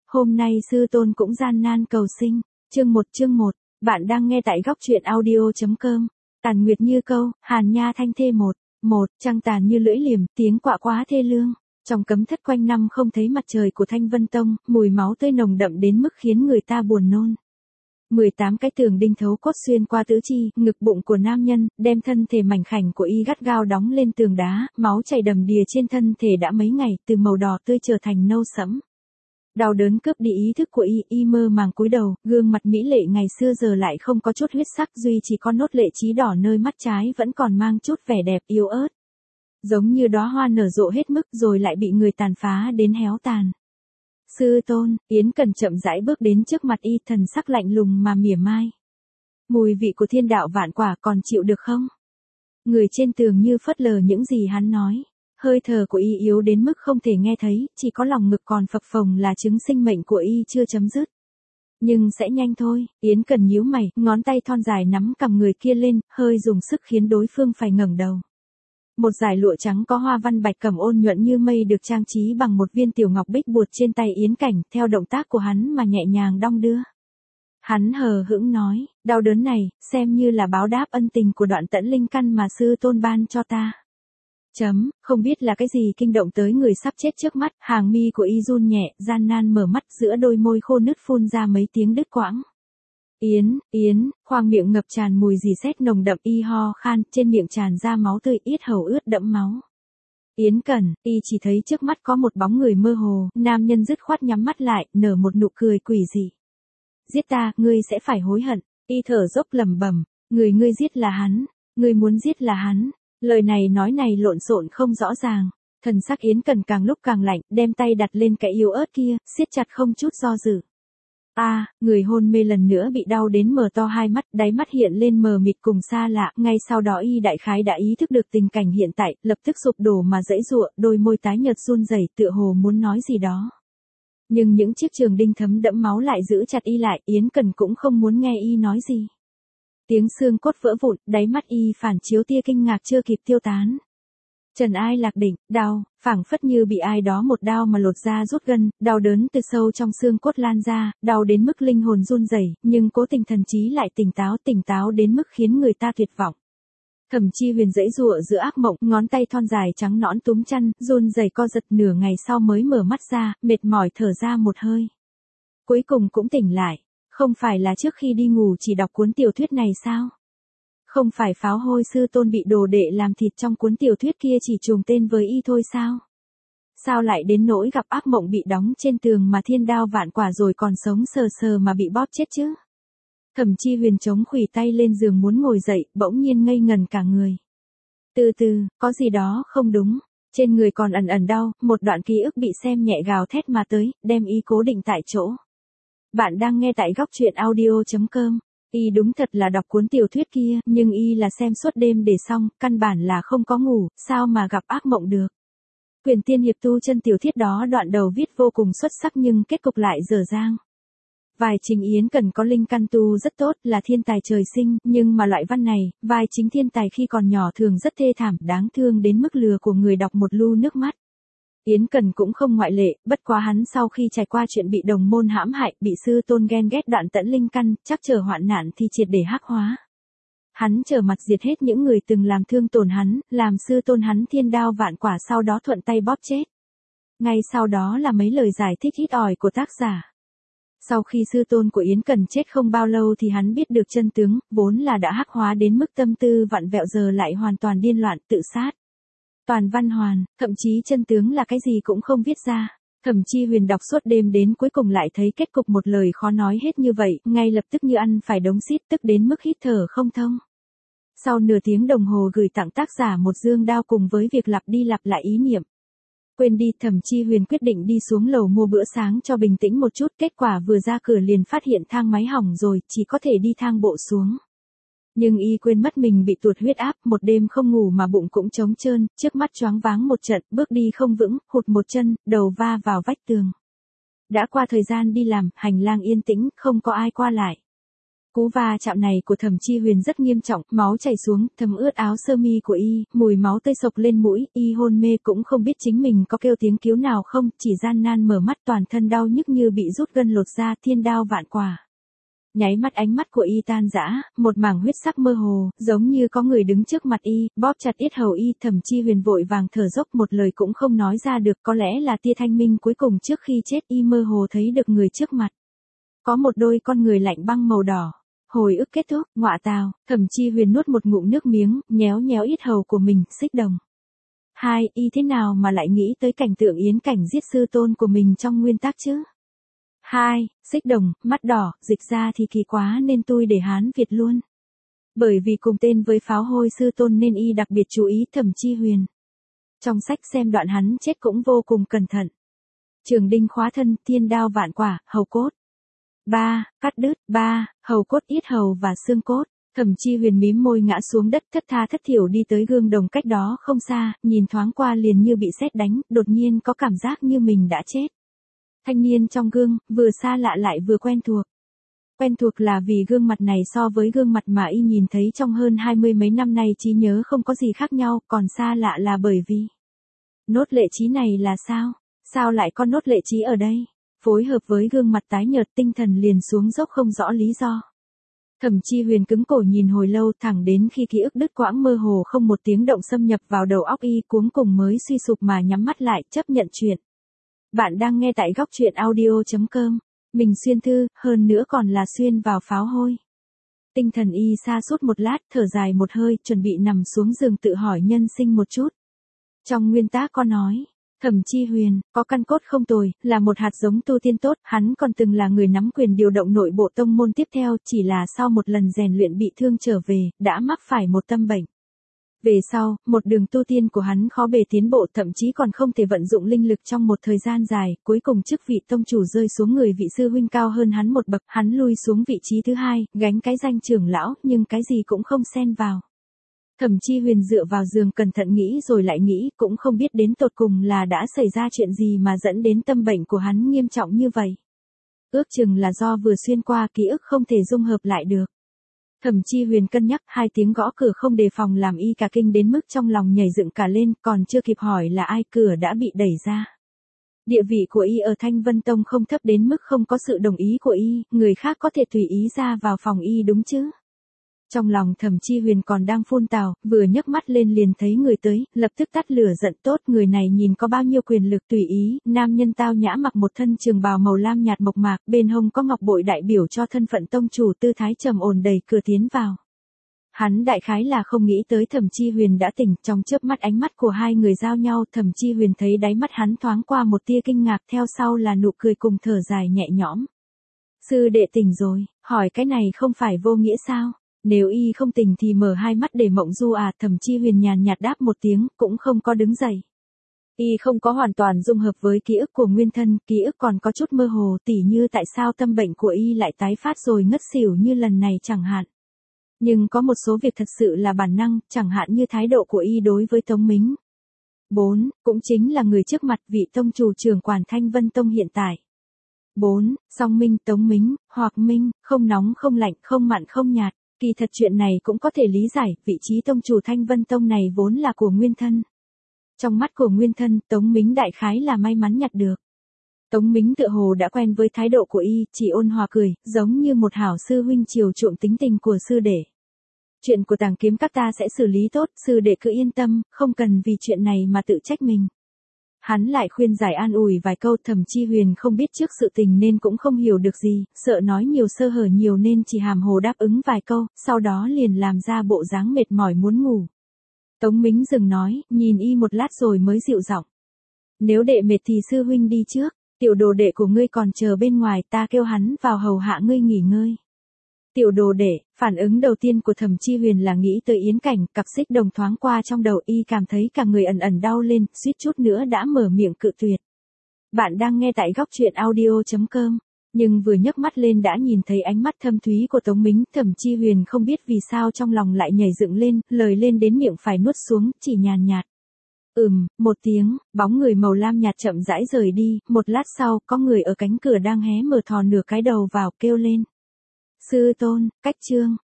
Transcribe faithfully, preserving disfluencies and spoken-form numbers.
Hôm nay sư tôn cũng gian nan cầu sinh. Chương một chương một, bạn đang nghe tại góc truyện audio.com. Tàn nguyệt như câu, hàn nha thanh thê một. Một, trăng tàn như lưỡi liềm, tiếng quạ quá thê lương. Trong cấm thất quanh năm không thấy mặt trời của Thanh Vân Tông, mùi máu tươi nồng đậm đến mức khiến người ta buồn nôn. mười tám cái tường đinh thấu cốt xuyên qua tứ chi, ngực bụng của nam nhân, đem thân thể mảnh khảnh của y gắt gao đóng lên tường đá, máu chảy đầm đìa trên thân thể đã mấy ngày, từ màu đỏ tươi trở thành nâu sẫm. Đau đớn cướp đi ý thức của y, y mơ màng cúi đầu, gương mặt mỹ lệ ngày xưa giờ lại không có chút huyết sắc, duy chỉ có nốt lệ trí đỏ nơi mắt trái vẫn còn mang chút vẻ đẹp yếu ớt. Giống như đóa hoa nở rộ hết mức rồi lại bị người tàn phá đến héo tàn. Sư tôn, Yến Cần chậm rãi bước đến trước mặt y, thần sắc lạnh lùng mà mỉa mai. Mùi vị của thiên đạo vạn quả còn chịu được không? Người trên tường như phớt lờ những gì hắn nói. Hơi thở của y yếu đến mức không thể nghe thấy, chỉ có lòng ngực còn phập phồng là chứng sinh mệnh của y chưa chấm dứt. Nhưng sẽ nhanh thôi, Yến Cần nhíu mày, ngón tay thon dài nắm cầm người kia lên, hơi dùng sức khiến đối phương phải ngẩng đầu. Một dải lụa trắng có hoa văn bạch cẩm ôn nhuận như mây được trang trí bằng một viên tiểu ngọc bích buộc trên tay Yến Cảnh, theo động tác của hắn mà nhẹ nhàng đong đưa. Hắn hờ hững nói, đau đớn này, xem như là báo đáp ân tình của đoạn tẫn linh căn mà sư tôn ban cho ta. Chấm, không biết là cái gì kinh động tới người sắp chết trước mắt, hàng mi của y run nhẹ, gian nan mở mắt, giữa đôi môi khô nứt phun ra mấy tiếng đứt quãng. Yến, Yến, khoang miệng ngập tràn mùi dì xét nồng đậm, y ho khan, trên miệng tràn ra máu tươi, yết hầu ướt đẫm máu. Yến Cần, y chỉ thấy trước mắt có một bóng người mơ hồ, nam nhân dứt khoát nhắm mắt lại, nở một nụ cười quỷ dị. Giết ta, ngươi sẽ phải hối hận, y thở dốc lẩm bẩm, người ngươi giết là hắn, ngươi muốn giết là hắn. Lời này nói này lộn xộn không rõ ràng. Thần sắc Yến Cần càng lúc càng lạnh, đem tay đặt lên cái yếu ớt kia, siết chặt không chút do dự. A, à, người hôn mê lần nữa bị đau đến mở to hai mắt, đáy mắt hiện lên mờ mịt cùng xa lạ, ngay sau đó y đại khái đã ý thức được tình cảnh hiện tại, lập tức sụp đổ mà giãy giụa, đôi môi tái nhợt run rẩy, tựa hồ muốn nói gì đó. Nhưng những chiếc trường đinh thấm đẫm máu lại giữ chặt y lại, Yến Cần cũng không muốn nghe y nói gì. Tiếng xương cốt vỡ vụn, đáy mắt y phản chiếu tia kinh ngạc chưa kịp tiêu tán. Trần ai lạc định, đau, phảng phất như bị ai đó một đao mà lột da rút gân, đau đớn từ sâu trong xương cốt lan ra, đau đến mức linh hồn run rẩy, nhưng cố tình thần trí lại tỉnh táo, tỉnh táo đến mức khiến người ta tuyệt vọng. Thẩm Chi Huyền giãy giụa giữa ác mộng, ngón tay thon dài trắng nõn túm chăn, run rẩy co giật, nửa ngày sau mới mở mắt ra, mệt mỏi thở ra một hơi. Cuối cùng cũng tỉnh lại. Không phải là trước khi đi ngủ chỉ đọc cuốn tiểu thuyết này sao? Không phải pháo hôi sư tôn bị đồ đệ làm thịt trong cuốn tiểu thuyết kia chỉ trùng tên với y thôi sao? Sao lại đến nỗi gặp ác mộng bị đóng trên tường mà thiên đao vạn quả rồi còn sống sờ sờ mà bị bóp chết chứ? Thẩm Chi Huyền chống khuỷu tay lên giường muốn ngồi dậy, bỗng nhiên ngây ngần cả người. Từ từ, có gì đó không đúng. Trên người còn ẩn ẩn đau, một đoạn ký ức bị xem nhẹ gào thét mà tới, đem y cố định tại chỗ. Bạn đang nghe tại góc truyện audio.com. Y đúng thật là đọc cuốn tiểu thuyết kia, nhưng y là xem suốt đêm để xong, căn bản là không có ngủ, sao mà gặp ác mộng được. Quyền tiên hiệp tu chân tiểu thuyết đó đoạn đầu viết vô cùng xuất sắc nhưng kết cục lại dở dang. Vai chính Yến Cần có linh căn tu rất tốt, là thiên tài trời sinh, nhưng mà loại văn này, vai chính thiên tài khi còn nhỏ thường rất thê thảm, đáng thương đến mức lừa của người đọc một lu nước mắt. Yến Cần cũng không ngoại lệ, bất quá hắn sau khi trải qua chuyện bị đồng môn hãm hại, bị sư tôn ghen ghét đoạn tẫn linh căn, chắc chờ hoạn nạn thì triệt để hắc hóa. Hắn trở mặt diệt hết những người từng làm thương tổn hắn, làm sư tôn hắn thiên đao vạn quả sau đó thuận tay bóp chết. Ngay sau đó là mấy lời giải thích ít ỏi của tác giả. Sau khi sư tôn của Yến Cần chết không bao lâu thì hắn biết được chân tướng, vốn là đã hắc hóa đến mức tâm tư vặn vẹo giờ lại hoàn toàn điên loạn tự sát. Toàn văn hoàn, thậm chí chân tướng là cái gì cũng không viết ra. Thẩm Chi Huyền đọc suốt đêm đến cuối cùng lại thấy kết cục một lời khó nói hết như vậy, ngay lập tức như ăn phải đống xít, tức đến mức hít thở không thông. Sau nửa tiếng đồng hồ gửi tặng tác giả một dương đao cùng với việc lặp đi lặp lại ý niệm. Quên đi, Thẩm Chi Huyền quyết định đi xuống lầu mua bữa sáng cho bình tĩnh một chút, kết quả vừa ra cửa liền phát hiện thang máy hỏng rồi, chỉ có thể đi thang bộ xuống. Nhưng y quên mất mình bị tụt huyết áp, một đêm không ngủ mà bụng cũng trống trơn, trước mắt choáng váng một trận, bước đi không vững, hụt một chân, đầu va vào vách tường. Đã qua thời gian đi làm, hành lang yên tĩnh, không có ai qua lại. Cú va chạm này của Thẩm Chi Huyền rất nghiêm trọng, máu chảy xuống, thấm ướt áo sơ mi của y, mùi máu tươi sộc lên mũi, y hôn mê cũng không biết chính mình có kêu tiếng cứu nào không, chỉ gian nan mở mắt, toàn thân đau nhức như bị rút gân lột ra, thiên đao vạn quả. Nháy mắt ánh mắt của y tan rã, một mảng huyết sắc mơ hồ, giống như có người đứng trước mặt y, bóp chặt yết hầu y. Thẩm Chi Huyền vội vàng thở dốc, một lời cũng không nói ra được, có lẽ là tia thanh minh cuối cùng trước khi chết. Y mơ hồ thấy được người trước mặt, có một đôi con người lạnh băng màu đỏ. Hồi ức kết thúc, ngọa tào, Thẩm Chi Huyền nuốt một ngụm nước miếng, nhéo nhéo yết hầu của mình. Xích Đồng. Hai, y thế nào mà lại nghĩ tới cảnh tượng Yến Cảnh giết sư tôn của mình trong nguyên tắc chứ? Hai, Xích Đồng, mắt đỏ, dịch ra thì kỳ quá nên tôi để Hán Việt luôn. Bởi vì cùng tên với pháo hôi sư tôn nên y đặc biệt chú ý Thẩm Chi Huyền. Trong sách xem đoạn hắn chết cũng vô cùng cẩn thận. Trường đinh khóa thân, thiên đao vạn quả, hầu cốt. Ba, cắt đứt. Ba, hầu cốt, yết hầu và xương cốt. Thẩm Chi Huyền mím môi ngã xuống đất, thất tha thất thiểu đi tới gương đồng cách đó không xa, nhìn thoáng qua liền như bị sét đánh, đột nhiên có cảm giác như mình đã chết. Thanh niên trong gương, vừa xa lạ lại vừa quen thuộc. Quen thuộc là vì gương mặt này so với gương mặt mà y nhìn thấy trong hơn hai mươi mấy năm nay trí nhớ không có gì khác nhau, còn xa lạ là bởi vì... Nốt Lệ Trí này là sao? Sao lại có Nốt Lệ Trí ở đây? Phối hợp với gương mặt tái nhợt, tinh thần liền xuống dốc không rõ lý do. Thẩm Chi Huyền cứng cổ nhìn hồi lâu, thẳng đến khi ký ức đứt quãng mơ hồ không một tiếng động xâm nhập vào đầu óc y, cuối cùng mới suy sụp mà nhắm mắt lại, chấp nhận chuyện. Bạn đang nghe tại góc truyện audio chấm com. Mình xuyên thư, hơn nữa còn là xuyên vào pháo hôi. Tinh thần y sa sút một lát, thở dài một hơi, chuẩn bị nằm xuống giường tự hỏi nhân sinh một chút. Trong nguyên tác có nói, Thẩm Chi Huyền, có căn cốt không tồi, là một hạt giống tu tiên tốt, hắn còn từng là người nắm quyền điều động nội bộ tông môn tiếp theo, chỉ là sau một lần rèn luyện bị thương trở về, đã mắc phải một tâm bệnh. Về sau, một đường tu tiên của hắn khó bề tiến bộ, thậm chí còn không thể vận dụng linh lực trong một thời gian dài, cuối cùng chức vị tông chủ rơi xuống người vị sư huynh cao hơn hắn một bậc, hắn lui xuống vị trí thứ hai, gánh cái danh trưởng lão, nhưng cái gì cũng không xen vào. Thẩm Chi Huyền dựa vào giường cẩn thận nghĩ rồi lại nghĩ, cũng không biết đến tột cùng là đã xảy ra chuyện gì mà dẫn đến tâm bệnh của hắn nghiêm trọng như vậy. Ước chừng là do vừa xuyên qua ký ức không thể dung hợp lại được. Thẩm Chi Huyền cân nhắc, hai tiếng gõ cửa không đề phòng làm y cả kinh đến mức trong lòng nhảy dựng cả lên, còn chưa kịp hỏi là ai, cửa đã bị đẩy ra. Địa vị của y ở Thanh Vân Tông không thấp đến mức không có sự đồng ý của y, người khác có thể tùy ý ra vào phòng y đúng chứ? Trong lòng Thẩm Chi Huyền còn đang phun tào, vừa nhấc mắt lên liền thấy người tới, lập tức tắt lửa giận. Tốt, người này nhìn có bao nhiêu quyền lực tùy ý, nam nhân tao nhã mặc một thân trường bào màu lam nhạt mộc mạc, bên hông có ngọc bội đại biểu cho thân phận tông chủ, tư thái trầm ổn đẩy cửa tiến vào. Hắn đại khái là không nghĩ tới Thẩm Chi Huyền đã tỉnh, trong chớp mắt ánh mắt của hai người giao nhau, Thẩm Chi Huyền thấy đáy mắt hắn thoáng qua một tia kinh ngạc, theo sau là nụ cười cùng thở dài nhẹ nhõm. Sư đệ tỉnh rồi, hỏi cái này không phải vô nghĩa sao? Nếu y không tỉnh thì mở hai mắt để mộng du à? Thẩm Chi Huyền nhàn nhạt đáp một tiếng, cũng không có đứng dậy. Y không có hoàn toàn dung hợp với ký ức của nguyên thân, ký ức còn có chút mơ hồ, tỉ như tại sao tâm bệnh của y lại tái phát rồi ngất xỉu như lần này chẳng hạn. Nhưng có một số việc thật sự là bản năng, chẳng hạn như thái độ của y đối với Tống Mính. Bốn, cũng chính là người trước mặt, vị tông chủ trưởng quản Thanh Vân Tông hiện tại. Bốn, Song Minh, Tống Mính, hoặc Minh, không nóng không lạnh, không mặn không nhạt. Kỳ thật chuyện này cũng có thể lý giải, vị trí tông chủ Thanh Vân Tông này vốn là của nguyên thân. Trong mắt của nguyên thân, Tống Mính đại khái là may mắn nhặt được. Tống Mính tựa hồ đã quen với thái độ của y, chỉ ôn hòa cười, giống như một hảo sư huynh chiều chuộng tính tình của sư đệ. Chuyện của Tàng Kiếm các ta sẽ xử lý tốt, sư đệ cứ yên tâm, không cần vì chuyện này mà tự trách mình. Hắn lại khuyên giải an ủi vài câu. Thẩm Chi Huyền không biết trước sự tình nên cũng không hiểu được gì, sợ nói nhiều sơ hở nhiều nên chỉ hàm hồ đáp ứng vài câu, sau đó liền làm ra bộ dáng mệt mỏi muốn ngủ. Tống Mính dừng nói, nhìn y một lát rồi mới dịu giọng. Nếu đệ mệt thì sư huynh đi trước, tiểu đồ đệ của ngươi còn chờ bên ngoài, ta kêu hắn vào hầu hạ ngươi nghỉ ngơi. Tiểu đồ đệ, phản ứng đầu tiên của Thẩm Chi Huyền là nghĩ tới Yến Cảnh, cặp xích đồng thoáng qua trong đầu y cảm thấy cả người ẩn ẩn đau lên, suýt chút nữa đã mở miệng cự tuyệt. Bạn đang nghe tại góc truyện audio chấm com, nhưng vừa nhấc mắt lên đã nhìn thấy ánh mắt thâm thúy của Tống Mính, Thẩm Chi Huyền không biết vì sao trong lòng lại nhảy dựng lên, lời lên đến miệng phải nuốt xuống, chỉ nhàn nhạt. Ừm, một tiếng, bóng người màu lam nhạt chậm rãi rời đi, một lát sau, có người ở cánh cửa đang hé mở thò nửa cái đầu vào, kêu lên. Sư tôn, cách chương.